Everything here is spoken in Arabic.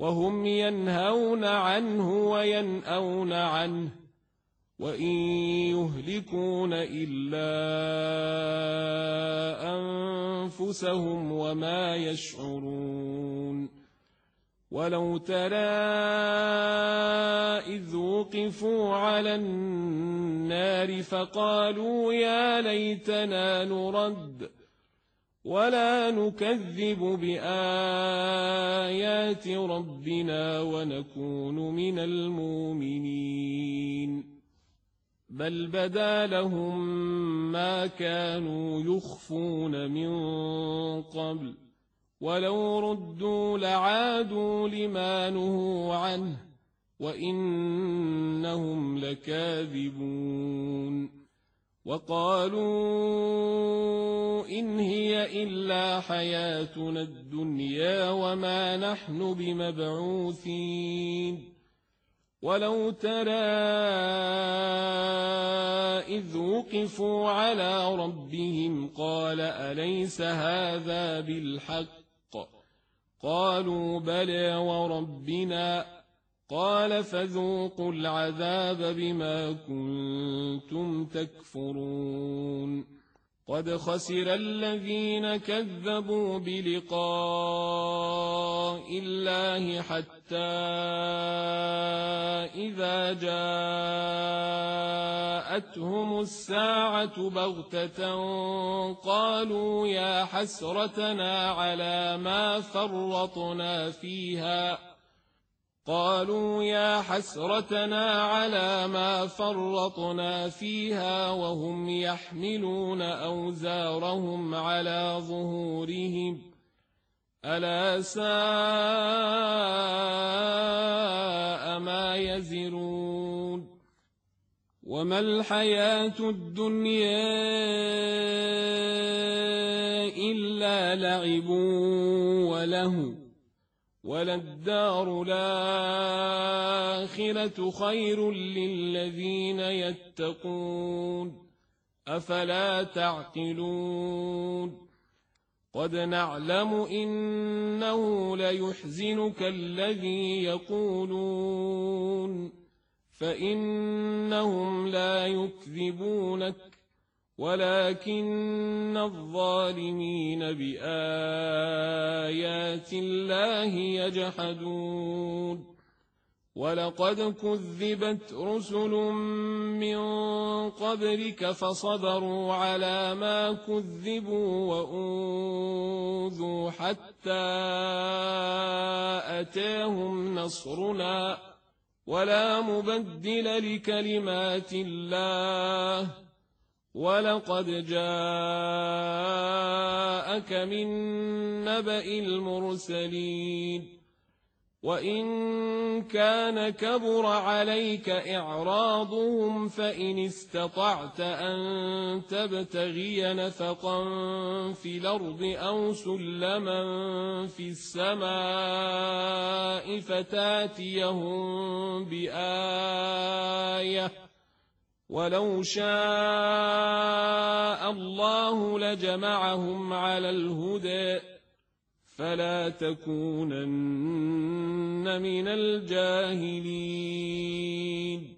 وهم ينهون عنه وينأون عنه وإن يهلكون إلا أنفسهم وما يشعرون ولو ترى إذ وقفوا على النار فقالوا يا ليتنا نرد ولا نكذب بآيات ربنا ونكون من المؤمنين بل بدا لهم ما كانوا يخفون من قبل ولو ردوا لعادوا لما نهوا عنه وإنهم لكاذبون وقالوا إن هي إلا حياتنا الدنيا وما نحن بمبعوثين ولو ترى إذ وقفوا على ربهم قال أليس هذا بالحق قالوا بلى وربنا قال فذوقوا العذاب بما كنتم تكفرون قد خسر الذين كذبوا بلقاء الله حتى إذا جاءتهم الساعة بغتة قالوا يا حسرتنا على ما فرطنا فيها وهم يحملون أوزارهم على ظهورهم ألا ساء ما يزرون وما الحياة الدنيا إلا لعب وله وللدار الآخرة خير للذين يتقون أفلا تعقلون قد نعلم إنه ليحزنك الذي يقولون فإنهم لا يكذبونك ولكن الظالمين بآيات الله يجحدون ولقد كذبت رسل من قبلك فصبروا على ما كذبوا وأوذوا حتى أتاهم نصرنا ولا مبدل لكلمات الله ولقد جاءك من نبأ المرسلين وإن كان كبر عليك إعراضهم فإن استطعت أن تبتغي نفقا في الأرض أو سلما في السماء فتاتيهم بآية ولو شاء الله لجمعهم على الهدى فلا تكونن من الجاهلين